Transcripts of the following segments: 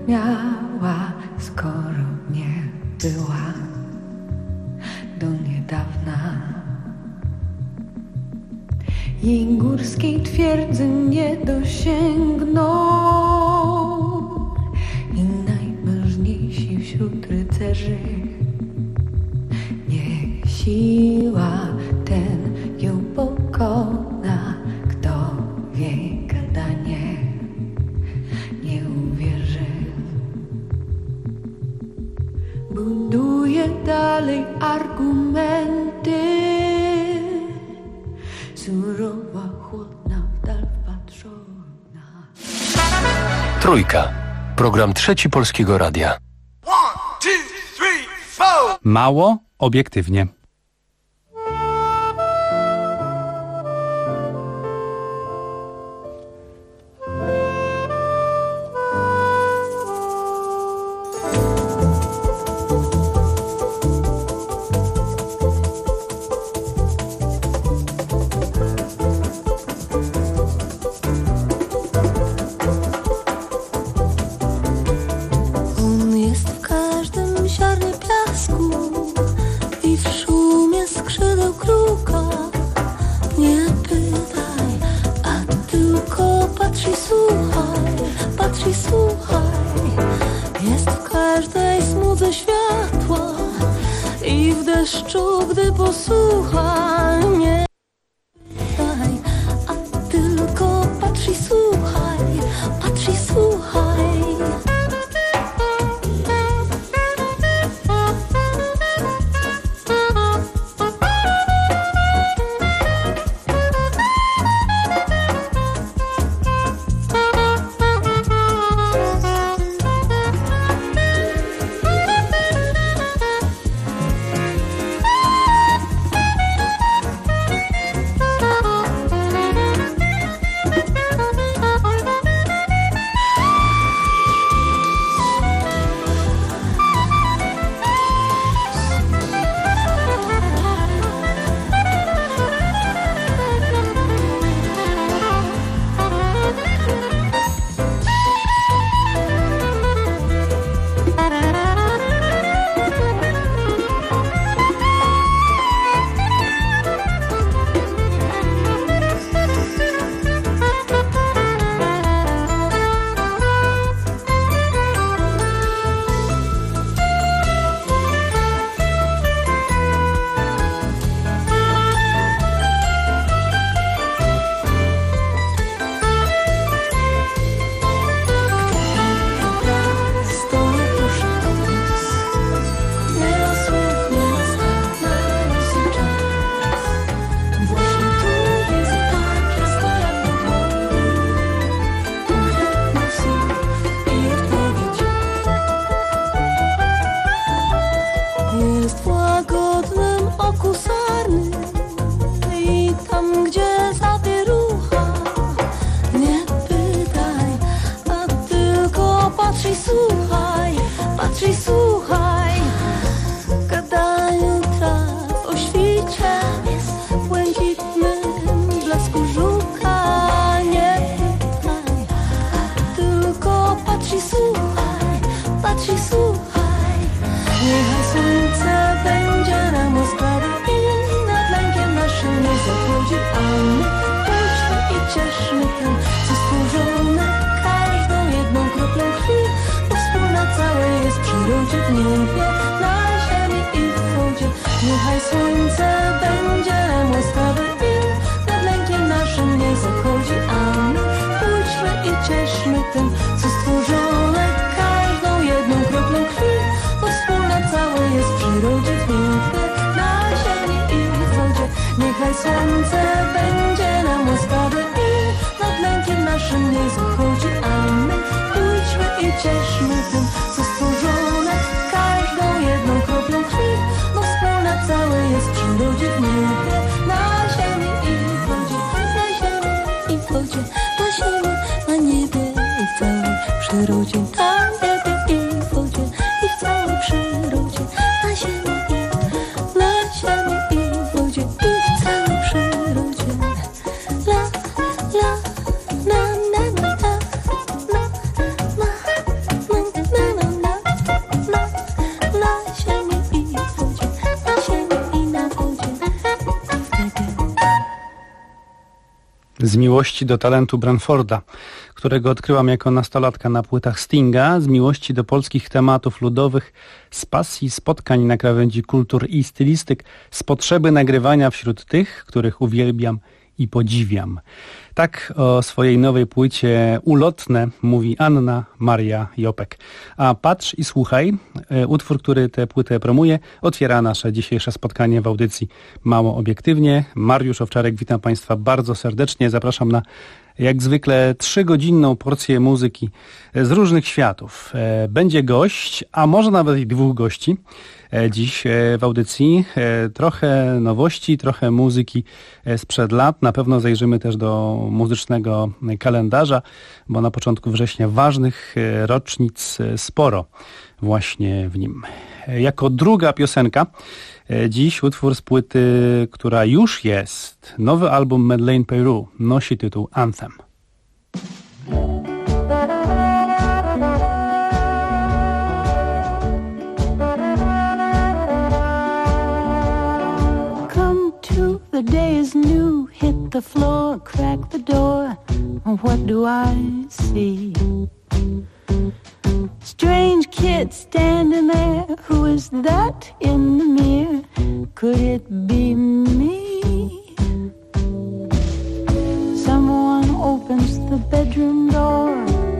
miała, skoro nie była do niedawna. Jej górskiej twierdzy nie dosięgną i najmężniejsi wśród rycerzy. Niech siła ten ją pokona, kto w jej gadanie nie uwierzy. Buduje dalej argumenty, surowa, chłodna, w dal wpatrzona. Trójka. Program Trzeci Polskiego Radia. 1, 2, 3, 4. Mało obiektywnie. Gdy posłucha mnie, a tylko patrz i słuchaj, patrz i słuchaj. Z miłości do talentu Branforda, którego odkryłam jako nastolatka na płytach Stinga, z miłości do polskich tematów ludowych, z pasji spotkań na krawędzi kultur i stylistyk, z potrzeby nagrywania wśród tych, których uwielbiam i podziwiam. Tak o swojej nowej płycie Ulotne mówi Anna Maria Jopek. A Patrz i słuchaj, utwór, który tę płytę promuje, otwiera nasze dzisiejsze spotkanie w audycji Mało Obiektywnie. Mariusz Owczarek, witam Państwa bardzo serdecznie. Zapraszam na jak zwykle 3-godzinną porcję muzyki z różnych światów. Będzie gość, a może nawet i 2 gości dziś w audycji. Trochę nowości, trochę muzyki sprzed lat. Na pewno zajrzymy też do muzycznego kalendarza, bo na początku września ważnych rocznic sporo właśnie w nim. Jako druga piosenka dziś utwór z płyty, która już jest. Nowy album Madeleine Peyroux nosi tytuł Anthem. Come to, the day is new. Hit the floor, crack the door. What do I see? Strange kid standing there. Who is that in the mirror? Could it be me? Someone opens the bedroom door.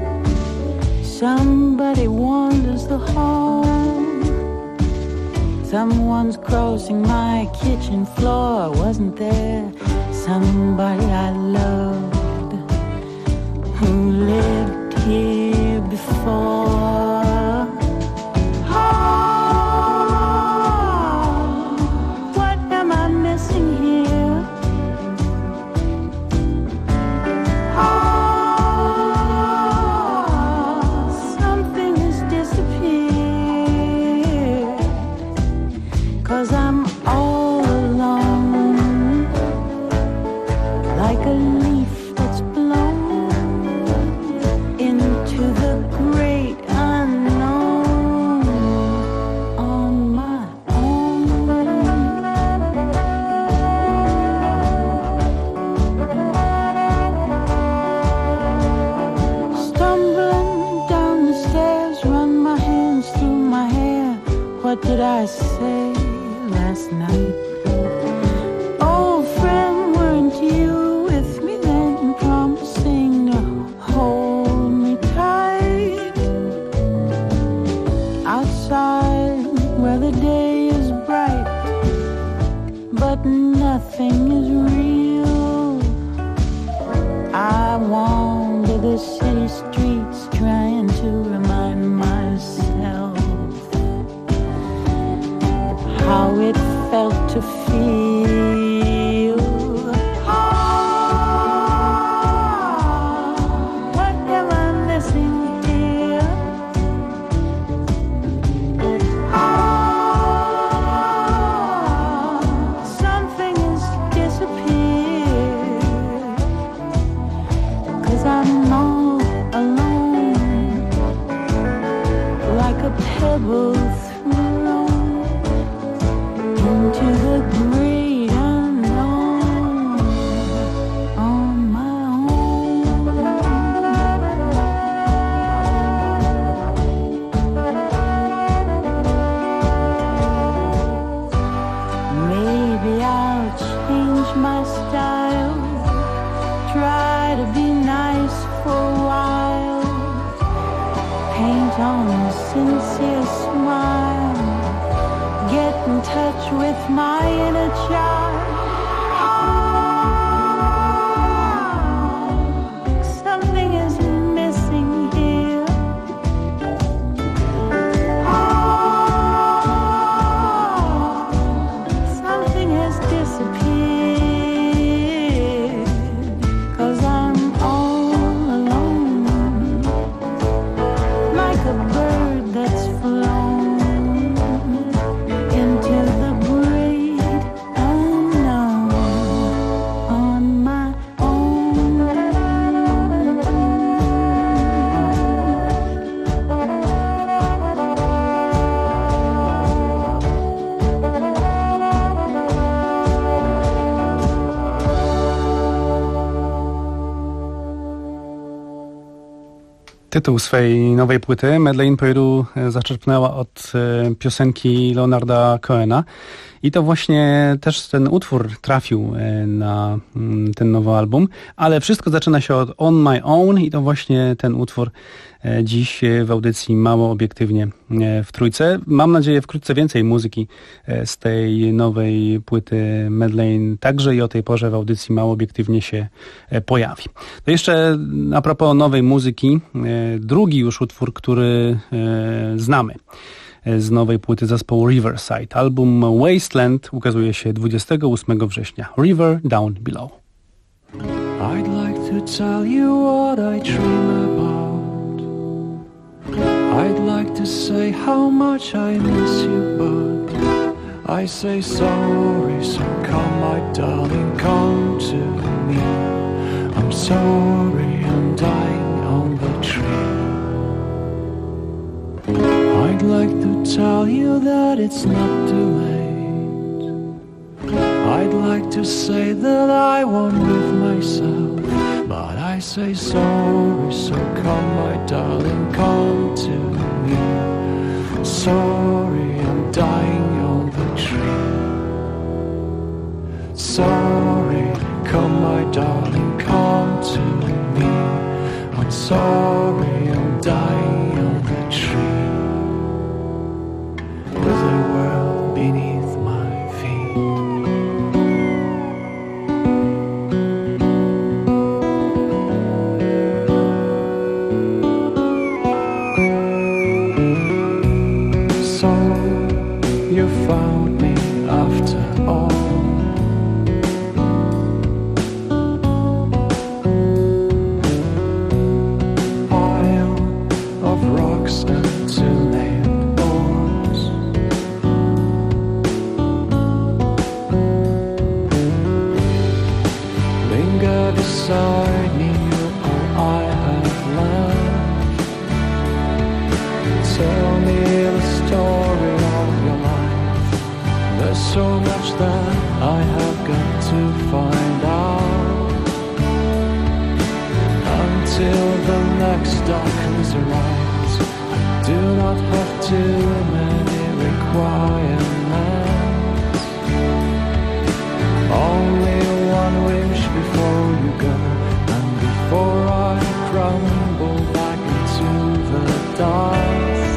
Somebody wanders the hall. Someone's crossing my kitchen floor. Wasn't there somebody I loved who lived here before? What did I say last night? Old friend, weren't you with me then, promising to hold me tight? Outside where the day is bright, but nothing is real. I wander the city streets trying to remind myself how it felt to feel. What am I missing here? Something has disappeared, 'cause I'm all alone, like a pebble into the great unknown on my own. Maybe I'll change my style, try to be nice for a while, paint on a sincere smile, get in touch with my inner child. Something is missing here. Something has disappeared, 'cause I'm all alone, like a bird that's flown into the great unknown. Tytuł swojej nowej płyty Madeleine Peyroux zaczerpnęła od piosenki Leonarda Cohena i to właśnie też ten utwór trafił na ten nowy album, ale wszystko zaczyna się od On My Own i to właśnie ten utwór dziś w audycji Mało Obiektywnie w Trójce. Mam nadzieję wkrótce więcej muzyki z tej nowej płyty Madeleine także i o tej porze w audycji Mało Obiektywnie się pojawi. To jeszcze a propos nowej muzyki, drugi już utwór, który znamy z nowej płyty zespołu Riverside. Album Wasteland ukazuje się 28 września. River Down Below. I'd like to tell you what I dream about. I'd like to say how much I miss you, but I say sorry, so come my darling, come to me. I'm sorry, I'm dying on the tree. I'd like to tell you that it's not too late. I'd like to say that I won't live myself, but I say sorry, so come my darling, come to me. Sorry, I'm dying on the tree. Sorry, come my darling, come to me. I'm sorry, I'm dying on the tree. With the world beneath my feet. So you found me after all. Pile of rocks and two-named boards. Linger beside me, you're all I have left. Tell me the story of your life. There's so much that I have got to find out. Until the next darkness arrives, I do not have too many requirements. Only one wish before you go, and before I crumble back into the dust.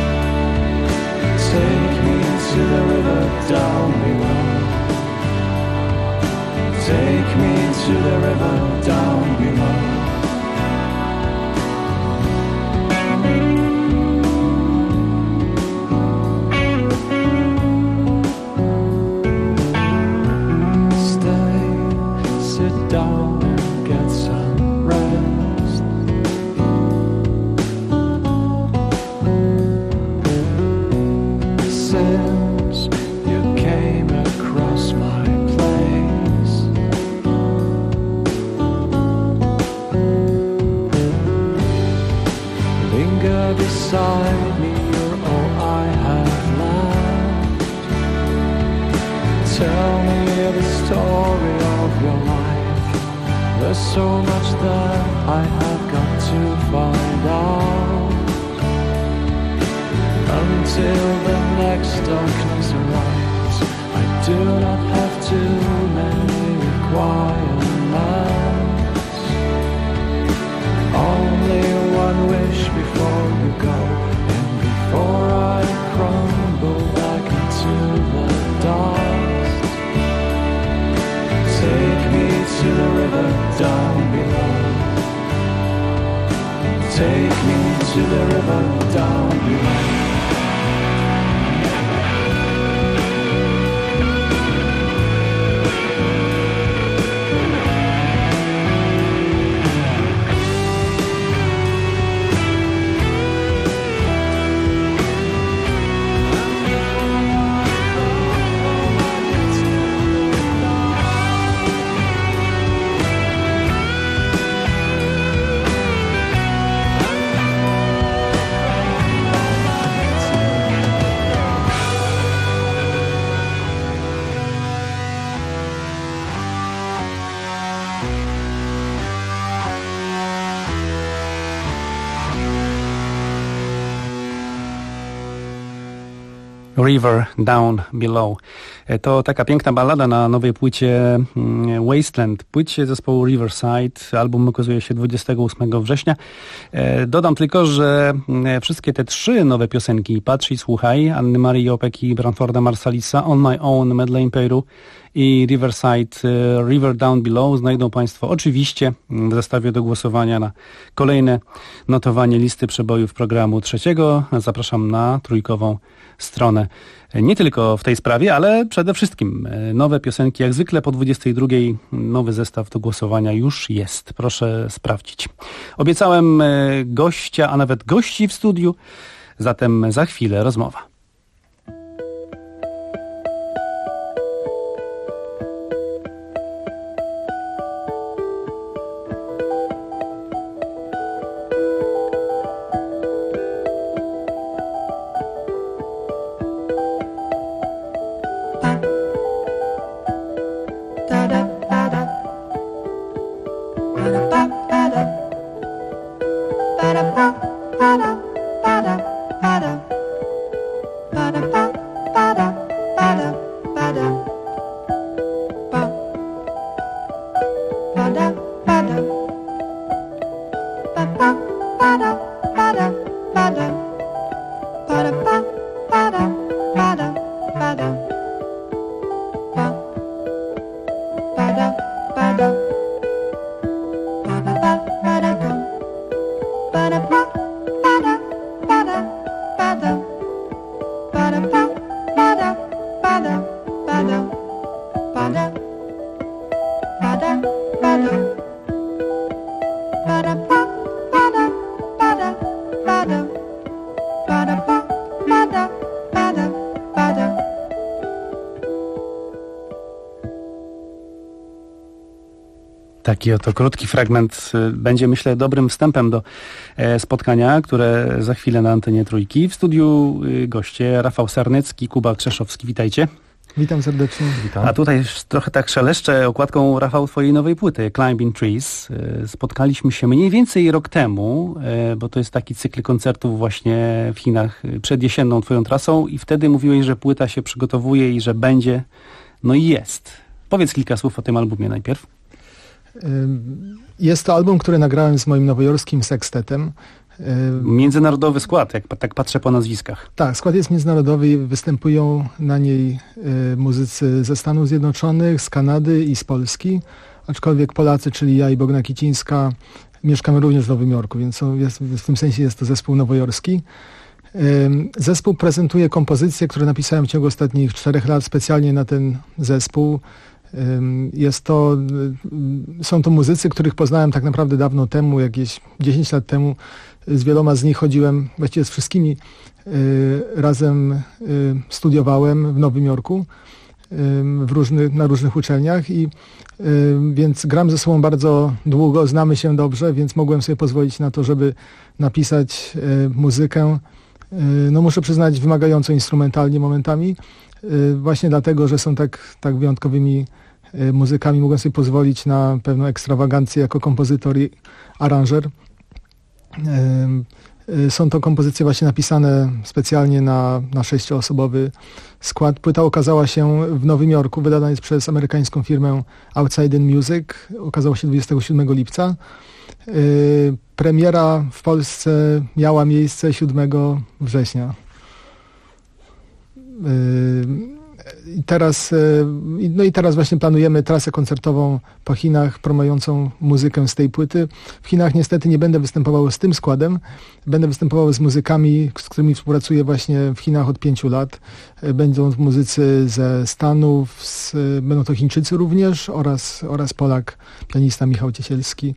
Take me to the river down below. Take me to the river down below. Sit down and get some rest. Since you came across my place, linger beside me, you're all I have left. Tell me the story of your life. There's so much that I have got to find out. Until the next darkness arrives, I do not have too many requirements. Only one wish before you go, and before I crumble back into the dust. Take me to the river down below. Take me to the river down below. River Down Below. To taka piękna ballada na nowej płycie Wasteland, płycie zespołu Riverside. Album ukazuje się 28 września. Dodam tylko, że wszystkie te 3 nowe piosenki, Patrz i słuchaj, Anny Marii Jopek i Branforda Marsalisa, On My Own, Madeleine Peyroux i Riverside, River Down Below znajdą Państwo oczywiście w zestawie do głosowania na kolejne notowanie listy przebojów programu 3. Zapraszam na trójkową stronę. Nie tylko w tej sprawie, ale przede wszystkim nowe piosenki, jak zwykle po 22 nowy zestaw do głosowania już jest. Proszę sprawdzić. Obiecałem gościa, a nawet gości w studiu, zatem za chwilę rozmowa. Taki oto krótki fragment będzie, myślę, dobrym wstępem do spotkania, które za chwilę na antenie Trójki. W studiu goście Rafał Sarnecki, Kuba Krzeszowski. Witajcie. Witam serdecznie. Witam. A tutaj trochę tak szeleszczę okładką, Rafał, twojej nowej płyty Climbing Trees. Spotkaliśmy się mniej więcej rok temu, bo to jest taki cykl koncertów właśnie w Chinach przed jesienną twoją trasą i wtedy mówiłeś, że płyta się przygotowuje i że będzie, no i jest. Powiedz kilka słów o tym albumie najpierw. Jest to album, który nagrałem z moim nowojorskim sekstetem. Międzynarodowy skład, jak tak patrzę po nazwiskach. Tak, skład jest międzynarodowy i występują na niej muzycy ze Stanów Zjednoczonych, z Kanady i z Polski, aczkolwiek Polacy, czyli ja i Bogna Kicińska, mieszkamy również w Nowym Jorku, więc w tym sensie jest to zespół nowojorski. Zespół prezentuje kompozycje, które napisałem w ciągu ostatnich 4 lat specjalnie na ten zespół. Są to muzycy, których poznałem tak naprawdę dawno temu, jakieś 10 lat temu. Z wieloma z nich chodziłem, właściwie z wszystkimi razem studiowałem w Nowym Jorku na różnych uczelniach i więc gram ze sobą bardzo długo, znamy się dobrze, więc mogłem sobie pozwolić na to, żeby napisać muzykę, no muszę przyznać, wymagającą instrumentalnie momentami. Właśnie dlatego, że są tak wyjątkowymi muzykami, mogłem sobie pozwolić na pewną ekstrawagancję jako kompozytor i aranżer. Są to kompozycje właśnie napisane specjalnie na 6-osobowy skład. Płyta ukazała się w Nowym Jorku, wydana jest przez amerykańską firmę Outside In Music. Ukazała się 27 lipca. Premiera w Polsce miała miejsce 7 września. Teraz właśnie planujemy trasę koncertową po Chinach, promującą muzykę z tej płyty. W Chinach niestety nie będę występował z tym składem. Będę występował z muzykami, z którymi współpracuję właśnie w Chinach od 5 lat. Będą muzycy ze Stanów, będą to Chińczycy również oraz Polak, pianista Michał Ciesielski.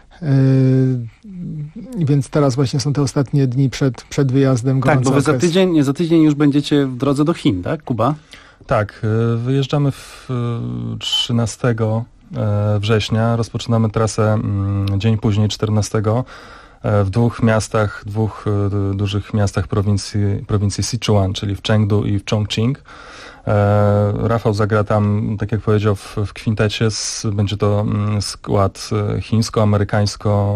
Więc teraz właśnie są te ostatnie dni przed wyjazdem. Tak, bo wy za tydzień już będziecie w drodze do Chin, tak, Kuba? Tak, wyjeżdżamy 13 września, rozpoczynamy trasę dzień później, 14, w 2 dużych miastach prowincji Sichuan, czyli w Chengdu i w Chongqing. Rafał zagra tam, tak jak powiedział, w kwintecie. Będzie to skład chińsko-amerykańsko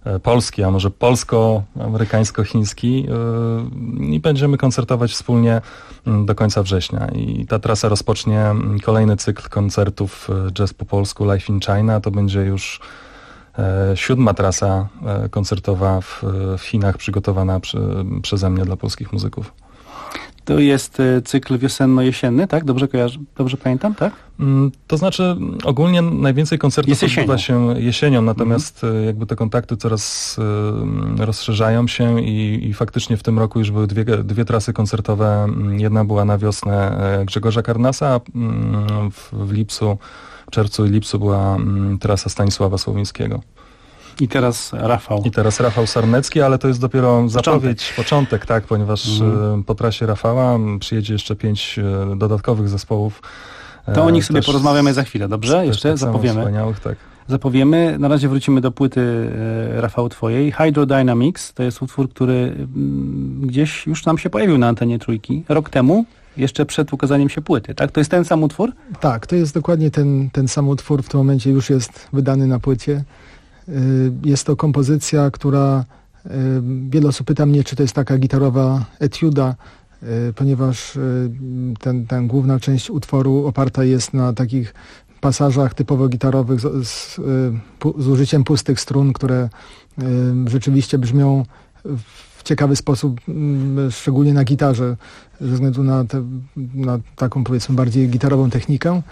polski, a może polsko-amerykańsko-chiński i będziemy koncertować wspólnie do końca września. I ta trasa rozpocznie kolejny cykl koncertów Jazz po polsku Live in China. To będzie już 7. trasa koncertowa w Chinach przygotowana przeze mnie dla polskich muzyków. To jest cykl wiosenno-jesienny, tak? Dobrze kojarzę, dobrze pamiętam, tak? To znaczy ogólnie najwięcej koncertów odbywa się jesienią, natomiast jakby te kontakty coraz rozszerzają się i faktycznie w tym roku już były dwie trasy koncertowe. Jedna była na wiosnę Grzegorza Karnasa, a w czerwcu i lipcu była trasa Stanisława Słowińskiego. I teraz Rafał. I teraz Rafał Sarnecki, ale to jest dopiero początek, tak, ponieważ po trasie Rafała przyjedzie jeszcze 5 dodatkowych zespołów. To o nich sobie porozmawiamy za chwilę, dobrze? Jeszcze tak zapowiemy. Wspaniałych, tak. Zapowiemy. Na razie wrócimy do płyty Rafał twojej. Hydrodynamics to jest utwór, który gdzieś już nam się pojawił na antenie Trójki rok temu. Jeszcze przed ukazaniem się płyty, tak? To jest ten sam utwór? Tak, to jest dokładnie ten sam utwór. W tym momencie już jest wydany na płycie. Jest to kompozycja, która wiele osób pyta mnie, czy to jest taka gitarowa etiuda, ponieważ ten główna część utworu oparta jest na takich pasażach typowo gitarowych z użyciem pustych strun, które rzeczywiście brzmią w ciekawy sposób, szczególnie na gitarze, ze względu na taką, powiedzmy, bardziej gitarową technikę.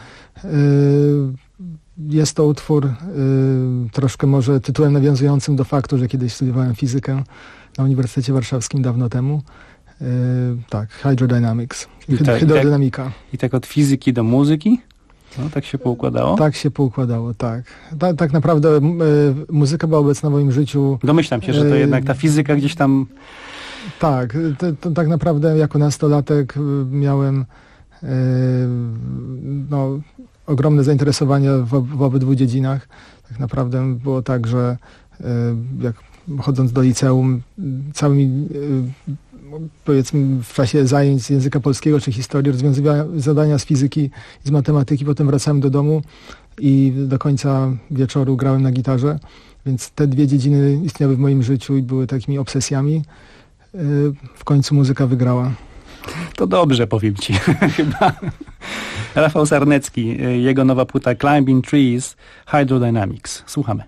Jest to utwór troszkę może tytułem nawiązującym do faktu, że kiedyś studiowałem fizykę na Uniwersytecie Warszawskim dawno temu. Tak, Hydrodynamics, hydrodynamika. I tak od fizyki do muzyki? No, tak się poukładało? Tak się poukładało, tak. Tak naprawdę muzyka była obecna w moim życiu. Domyślam się, że to jednak ta fizyka gdzieś tam... Tak, to tak naprawdę jako nastolatek miałem ogromne zainteresowanie w obydwu dziedzinach. Tak naprawdę było tak, że jak chodząc do liceum, całymi powiedzmy w czasie zajęć z języka polskiego czy historii rozwiązywałem zadania z fizyki i z matematyki, potem wracałem do domu i do końca wieczoru grałem na gitarze, więc te dwie dziedziny istniały w moim życiu i były takimi obsesjami. W końcu muzyka wygrała. To dobrze, powiem ci. Chyba. Rafał Sarnecki, jego nowa płyta Climbing Trees, Hydrodynamics. Słuchamy.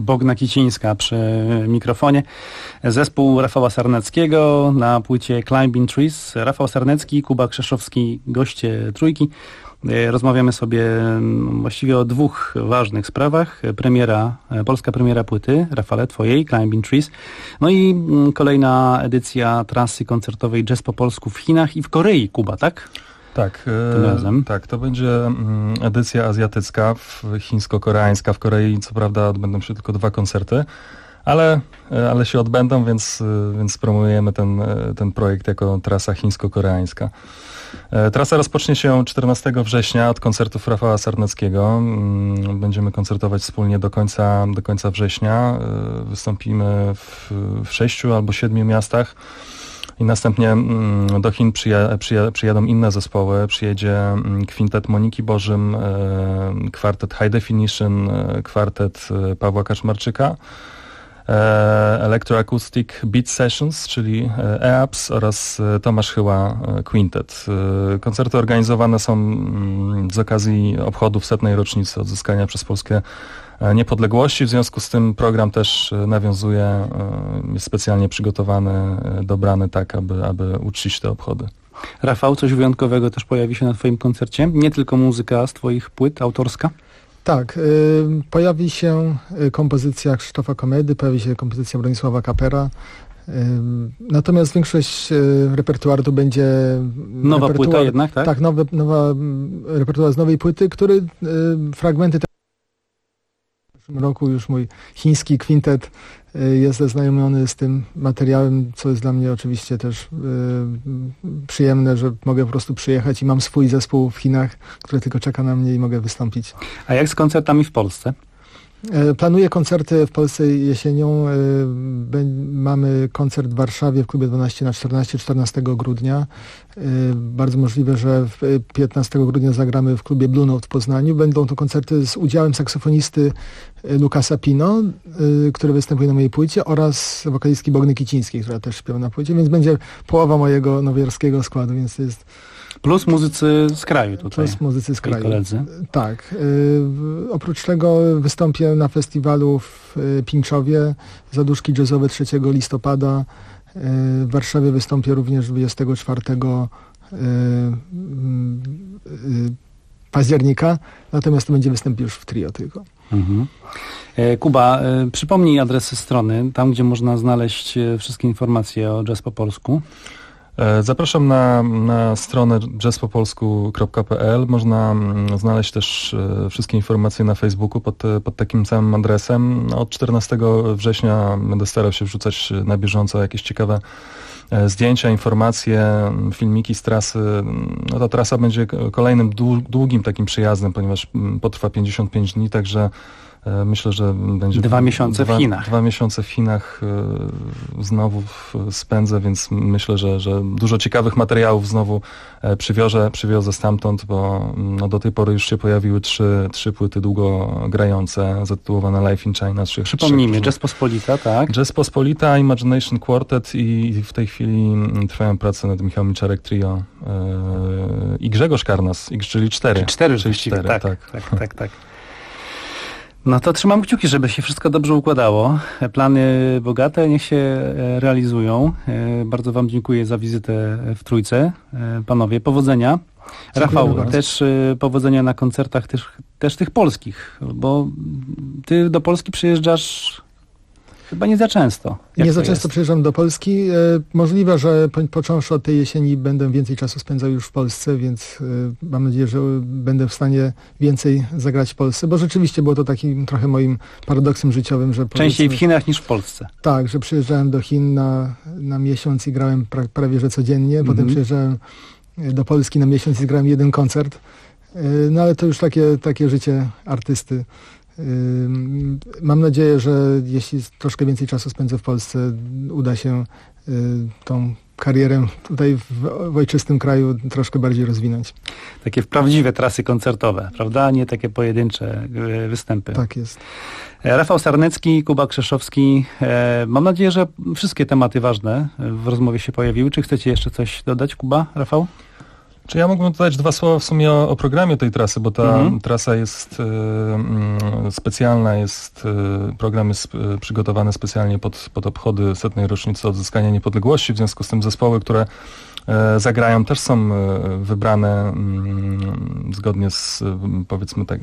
Bogna Kicińska przy mikrofonie. Zespół Rafała Sarneckiego na płycie Climbing Trees. Rafał Sarnecki, Kuba Krzeszowski, goście Trójki. Rozmawiamy sobie właściwie o dwóch ważnych sprawach. Polska premiera płyty, Rafale, twojej, Climbing Trees. No i kolejna edycja trasy koncertowej Jazz po polsku w Chinach i w Korei, Kuba, tak? Tak, tym razem. Tak, to będzie edycja azjatycka, chińsko-koreańska. W Korei co prawda odbędą się tylko 2 koncerty, ale się odbędą, więc promujemy ten projekt jako trasa chińsko-koreańska. Trasa rozpocznie się 14 września od koncertów Rafała Sarneckiego. Będziemy koncertować wspólnie do końca września. Wystąpimy w 6 albo 7 miastach. I następnie do Chin przyjadą inne zespoły. Przyjedzie kwintet Moniki Bożym, kwartet High Definition, kwartet Pawła Kaczmarczyka, Electroacoustic Beat Sessions, czyli EAPS oraz Tomasz Chyła Quintet. Koncerty organizowane są z okazji obchodów 100. rocznicy odzyskania przez Polskę niepodległości. W związku z tym program też nawiązuje, jest specjalnie przygotowany, dobrany tak, aby uczcić te obchody. Rafał, coś wyjątkowego też pojawi się na twoim koncercie? Nie tylko muzyka z twoich płyt, autorska? Tak, pojawi się kompozycja Krzysztofa Komedy, pojawi się kompozycja Bronisława Kapera. Natomiast większość repertuaru to będzie... Nowa płyta jednak, tak? Tak, nowa repertuar z nowej płyty, który fragmenty... W zeszłym roku już mój chiński kwintet jest zaznajomiony z tym materiałem, co jest dla mnie oczywiście też przyjemne, że mogę po prostu przyjechać i mam swój zespół w Chinach, który tylko czeka na mnie i mogę wystąpić. A jak z koncertami w Polsce? Planuję koncerty w Polsce jesienią. Mamy koncert w Warszawie w klubie 12×14 14 grudnia. Bardzo możliwe, że 15 grudnia zagramy w klubie Blue Note w Poznaniu. Będą to koncerty z udziałem saksofonisty Lukasa Pino, który występuje na mojej płycie, oraz wokalistki Bogny Kicińskiej, która też śpiewa na płycie, więc będzie połowa mojego nowojorskiego składu, więc to jest... Plus muzycy z kraju tutaj. Plus muzycy z kraju. Koledzy. Tak. Oprócz tego wystąpię na festiwalu w Pińczowie, Zaduszki Jazzowe 3 listopada. W Warszawie wystąpię również 24 października. Natomiast to będzie występ już w trio tylko. Mhm. Kuba, przypomnij adresy strony, tam gdzie można znaleźć wszystkie informacje o Jazz po polsku. Zapraszam na stronę jazzpopolsku.pl. Można znaleźć też wszystkie informacje na Facebooku pod takim samym adresem. Od 14 września będę starał się wrzucać na bieżąco jakieś ciekawe zdjęcia, informacje, filmiki z trasy. No, ta trasa będzie kolejnym długim takim przyjazdem, ponieważ potrwa 55 dni, także myślę, że będzie... 2 miesiące w Chinach. 2 miesiące w Chinach znowu spędzę, więc myślę, że dużo ciekawych materiałów znowu przywiozę stamtąd, bo no, do tej pory już się pojawiły 3 płyty długo grające, zatytułowane Live in China. Przypomnijmy, Jazz Pospolita, tak? Jazz Pospolita, Imagination Quartet i w tej chwili trwają prace nad Michał Miczarek Trio i Grzegorz Karnas, czyli 4. Czyli 4, tak. No to trzymam kciuki, żeby się wszystko dobrze układało. Plany bogate, niech się realizują. Bardzo wam dziękuję za wizytę w Trójce. Panowie, powodzenia. Rafał, też powodzenia na koncertach też tych polskich, bo ty do Polski przyjeżdżasz chyba nie za często. Nie za często przyjeżdżam do Polski. Możliwe, że począwszy od tej jesieni będę więcej czasu spędzał już w Polsce, więc mam nadzieję, że będę w stanie więcej zagrać w Polsce, bo rzeczywiście było to takim trochę moim paradoksem życiowym, że... Częściej w Chinach niż w Polsce. Tak, że przyjeżdżałem do Chin na miesiąc i grałem prawie że codziennie, potem przyjeżdżałem do Polski na miesiąc i grałem 1 koncert. No ale to już takie życie artysty. Mam nadzieję, że jeśli troszkę więcej czasu spędzę w Polsce, uda się tą karierę tutaj w ojczystym kraju troszkę bardziej rozwinąć. Takie prawdziwe trasy koncertowe, prawda? Nie takie pojedyncze występy. Tak jest. Rafał Sarnecki, Kuba Krzeszowski. Mam nadzieję, że wszystkie tematy ważne w rozmowie się pojawiły. Czy chcecie jeszcze coś dodać, Kuba, Rafał? Czy ja mógłbym dodać 2 słowa w sumie o programie tej trasy, bo ta trasa jest specjalna, program jest przygotowany specjalnie pod obchody 100. rocznicy odzyskania niepodległości, w związku z tym zespoły, które zagrają, też są wybrane zgodnie z, powiedzmy tak,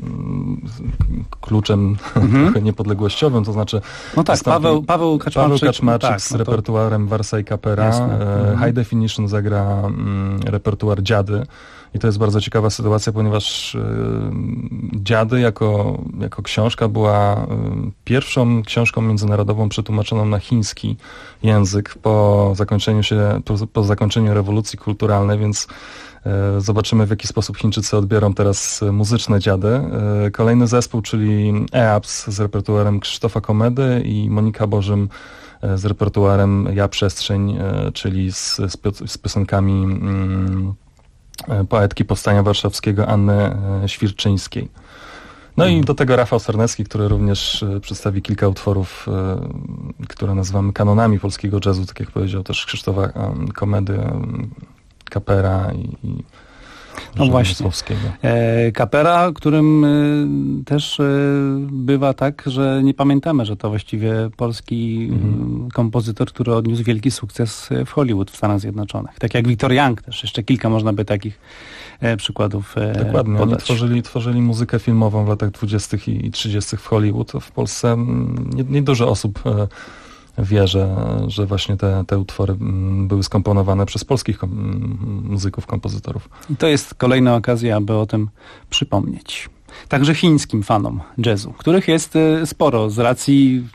kluczem trochę niepodległościowym, to znaczy no tak, Paweł Kaczmarczyk z repertuarem Warsa i Kapera, High Definition zagra repertuar Dziady. I to jest bardzo ciekawa sytuacja, ponieważ Dziady jako książka była pierwszą książką międzynarodową przetłumaczoną na chiński język po zakończeniu rewolucji kulturalnej, więc zobaczymy, w jaki sposób Chińczycy odbiorą teraz muzyczne Dziady. Kolejny zespół, czyli EAPS z repertuarem Krzysztofa Komedy i Monika Bożym z repertuarem Ja Przestrzeń, czyli z piosenkami poetki Powstania Warszawskiego Anny Świerczyńskiej. No i do tego Rafał Sarnecki, który również przedstawi kilka utworów, które nazywamy kanonami polskiego jazzu, tak jak powiedział też Krzysztofa Komedy, Kapera i no właśnie. Kapera, którym też bywa tak, że nie pamiętamy, że to właściwie polski kompozytor, który odniósł wielki sukces w Hollywood w Stanach Zjednoczonych. Tak jak Victor Young też. Jeszcze kilka można by takich przykładów Dokładnie. podać. Oni tworzyli muzykę filmową w latach 20. i 30. w Hollywood. W Polsce niedużo osób wie, że właśnie te utwory były skomponowane przez polskich muzyków, kompozytorów. I to jest kolejna okazja, aby o tym przypomnieć. Także chińskim fanom jazzu, których jest sporo z racji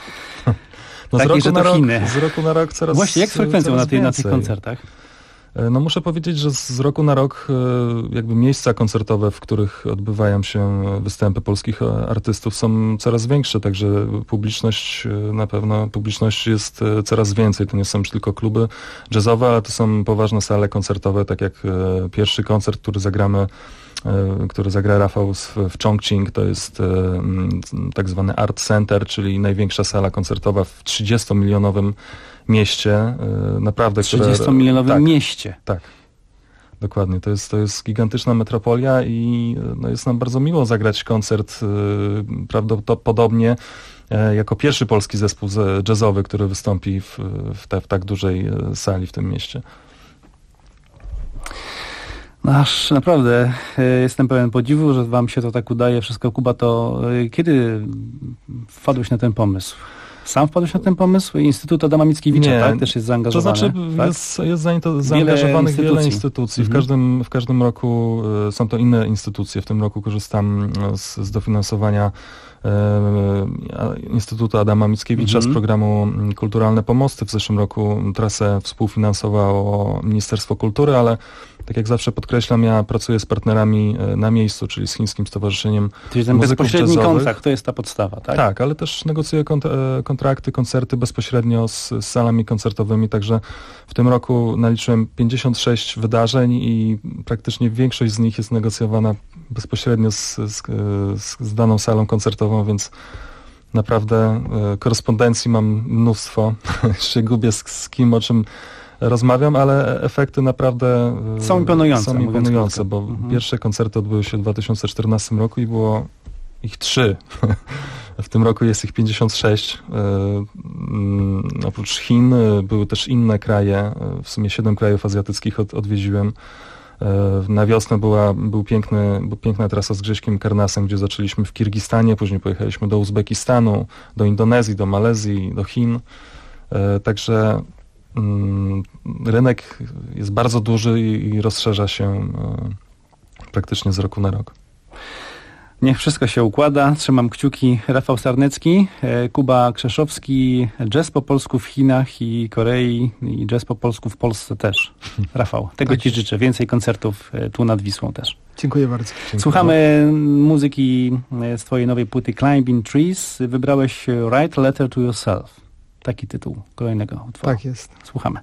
takiej, że to Chiny. Z roku na rok coraz Właśnie, jak z frekwencją na tych koncertach? No muszę powiedzieć, że z roku na rok jakby miejsca koncertowe, w których odbywają się występy polskich artystów, są coraz większe, także publiczności jest coraz więcej. To nie są już tylko kluby jazzowe, ale to są poważne sale koncertowe, tak jak pierwszy koncert, który zagra Rafał w Chongqing, to jest tak zwany Art Center, czyli największa sala koncertowa w 30-milionowym mieście, naprawdę. 30-milionowym mieście. Tak, dokładnie. To jest gigantyczna metropolia i jest nam bardzo miło zagrać koncert prawdopodobnie jako pierwszy polski zespół jazzowy, który wystąpi w tak dużej sali w tym mieście. Aż naprawdę jestem pełen podziwu, że wam się to tak udaje wszystko. Kuba, to kiedy wpadłeś na ten pomysł? Sam wpadłeś na ten pomysł? Instytut Adama Mickiewicza, tak? Też jest zaangażowany. To znaczy jest zaangażowanych wiele instytucji. W każdym roku są to inne instytucje. W tym roku korzystam z dofinansowania Instytutu Adama Mickiewicza z programu Kulturalne Pomosty. W zeszłym roku trasę współfinansowało Ministerstwo Kultury, ale tak jak zawsze podkreślam, ja pracuję z partnerami na miejscu, czyli z Chińskim Stowarzyszeniem Czyli ten Muzyków bezpośredni Jazzowych. kontakt, to jest ta podstawa, tak? Tak, ale też negocjuję kontrakty, koncerty bezpośrednio z salami koncertowymi, także w tym roku naliczyłem 56 wydarzeń i praktycznie większość z nich jest negocjowana bezpośrednio z daną salą koncertową, więc naprawdę korespondencji mam mnóstwo, się gubię z kim, o czym rozmawiam, ale efekty naprawdę są imponujące, bo pierwsze koncerty odbyły się w 2014 roku i było ich 3. W tym roku jest ich 56. Oprócz Chin były też inne kraje, w sumie 7 krajów azjatyckich odwiedziłem. Na wiosnę była piękna trasa z Grześkiem Karnasem, gdzie zaczęliśmy w Kirgistanie, później pojechaliśmy do Uzbekistanu, do Indonezji, do Malezji, do Chin. Także rynek jest bardzo duży i rozszerza się praktycznie z roku na rok. Niech wszystko się układa. Trzymam kciuki. Rafał Sarnecki, Kuba Krzeszowski, jazz po polsku w Chinach i Korei i jazz po polsku w Polsce też. Rafał, tego Ci życzę. Więcej koncertów tu nad Wisłą też. Dziękuję bardzo. Słuchamy muzyki z twojej nowej płyty Climbing Trees. Wybrałeś Write a Letter to Yourself. Taki tytuł kolejnego utworu. Tak jest. Słuchamy.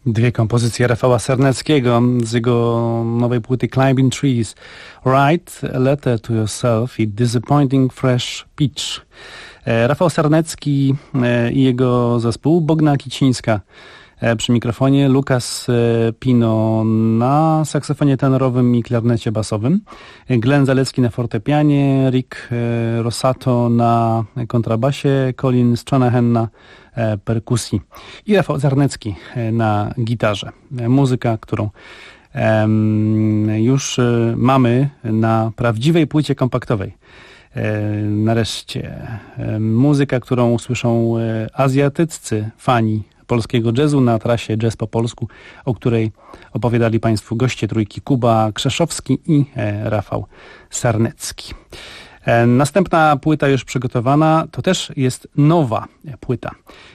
Dwie kompozycje Rafała Serneckiego z jego nowej płyty Climbing Trees. Write a Letter to Yourself i Disappointing Fresh Peach. Rafał Sernecki i jego zespół, Bogna Kicińska przy mikrofonie, Lukas Pino na saksofonie tenorowym i klarnecie basowym, Glenn Zalecki na fortepianie, Rick Rosato na kontrabasie, Colin Stranahan na perkusji i Rafał Sernecki na gitarze. Muzyka, którą już mamy na prawdziwej płycie kompaktowej. Nareszcie muzyka, którą usłyszą azjatyccy fani polskiego jazzu na trasie Jazz po polsku, o której opowiadali Państwu goście trójki Kuba Krzeszowski i Rafał Sernecki. Następna płyta już przygotowana, to też jest nowa płyta.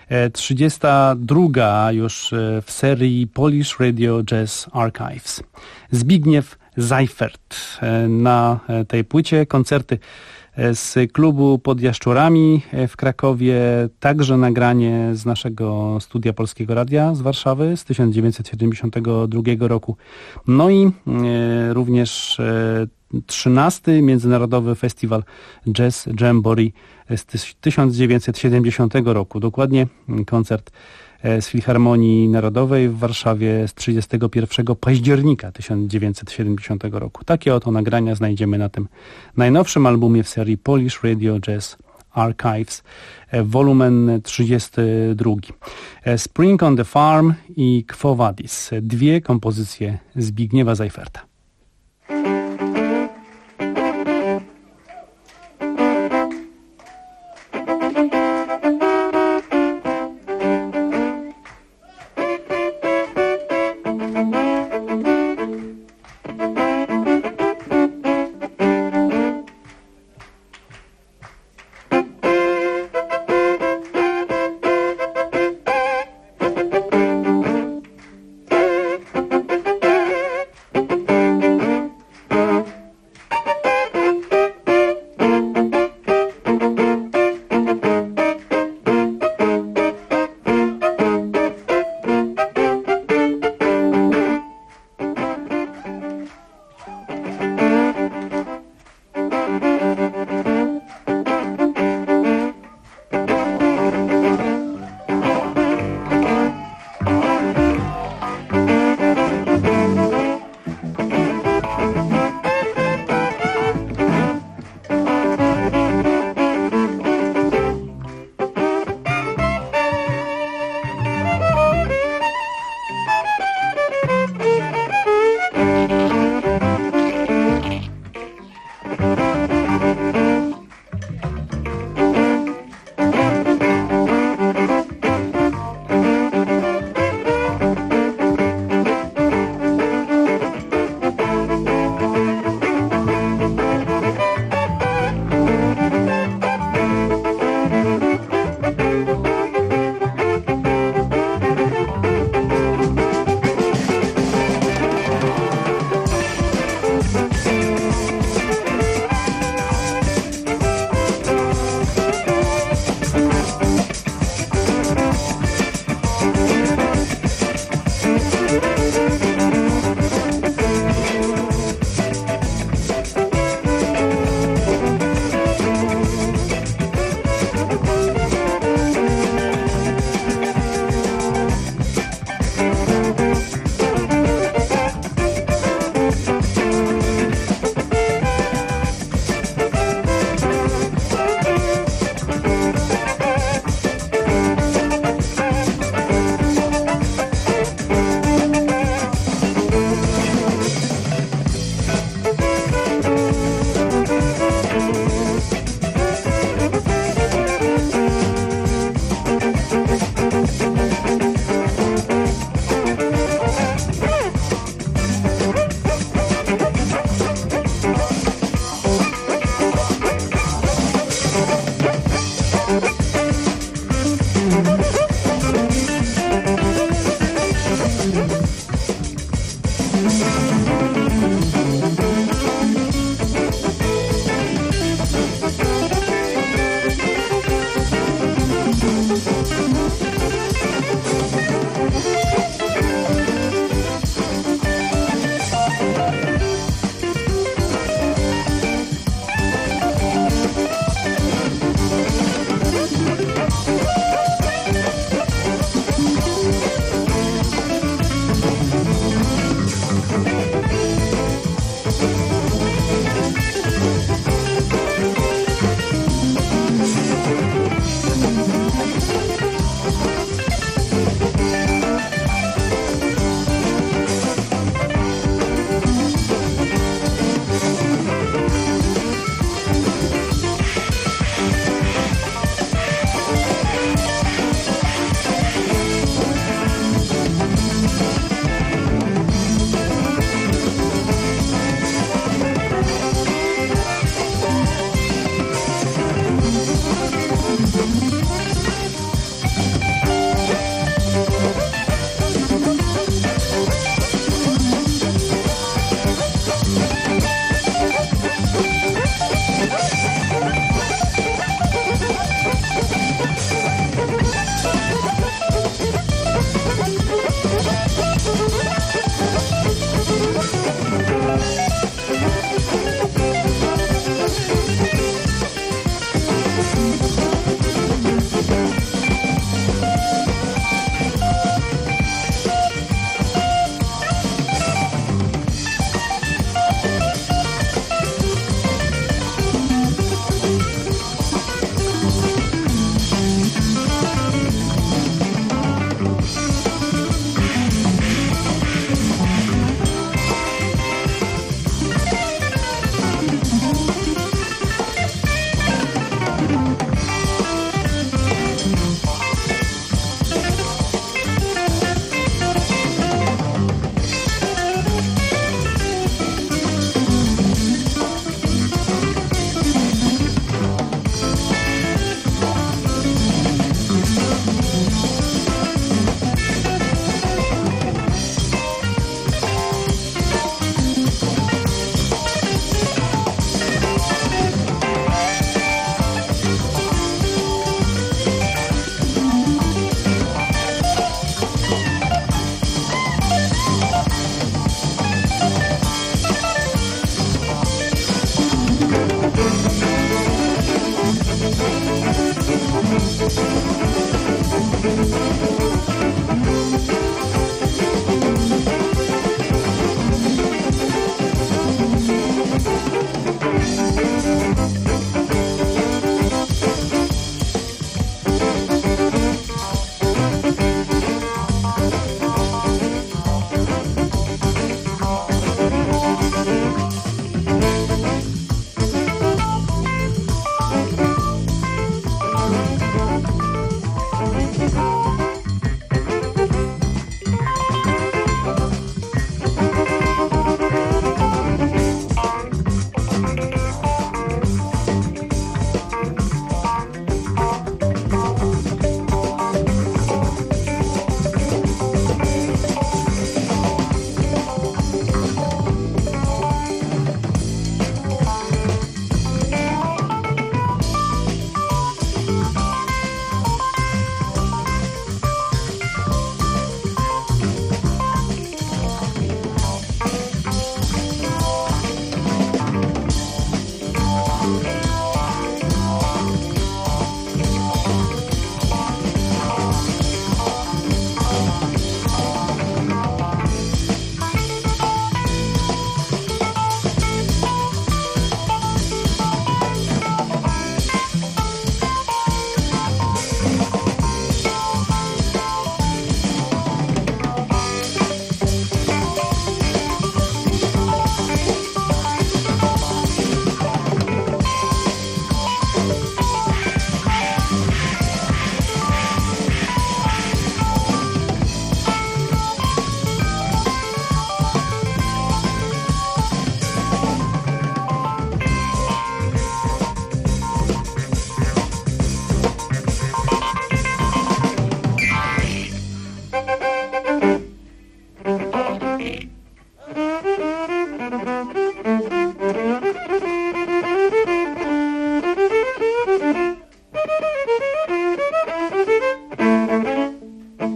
32 już w serii Polish Radio Jazz Archives. Zbigniew Seifert na tej płycie, koncerty z klubu Pod Jaszczurami w Krakowie, także nagranie z naszego studia Polskiego Radia z Warszawy z 1972 roku. No i również 13. Międzynarodowy Festiwal Jazz Jamboree z 1970 roku. Dokładnie koncert z Filharmonii Narodowej w Warszawie z 31 października 1970 roku. Takie oto nagrania znajdziemy na tym najnowszym albumie w serii Polish Radio Jazz Archives, wolumen 32. Spring on the Farm i Quo Vadis. Dwie kompozycje Zbigniewa Seiferta.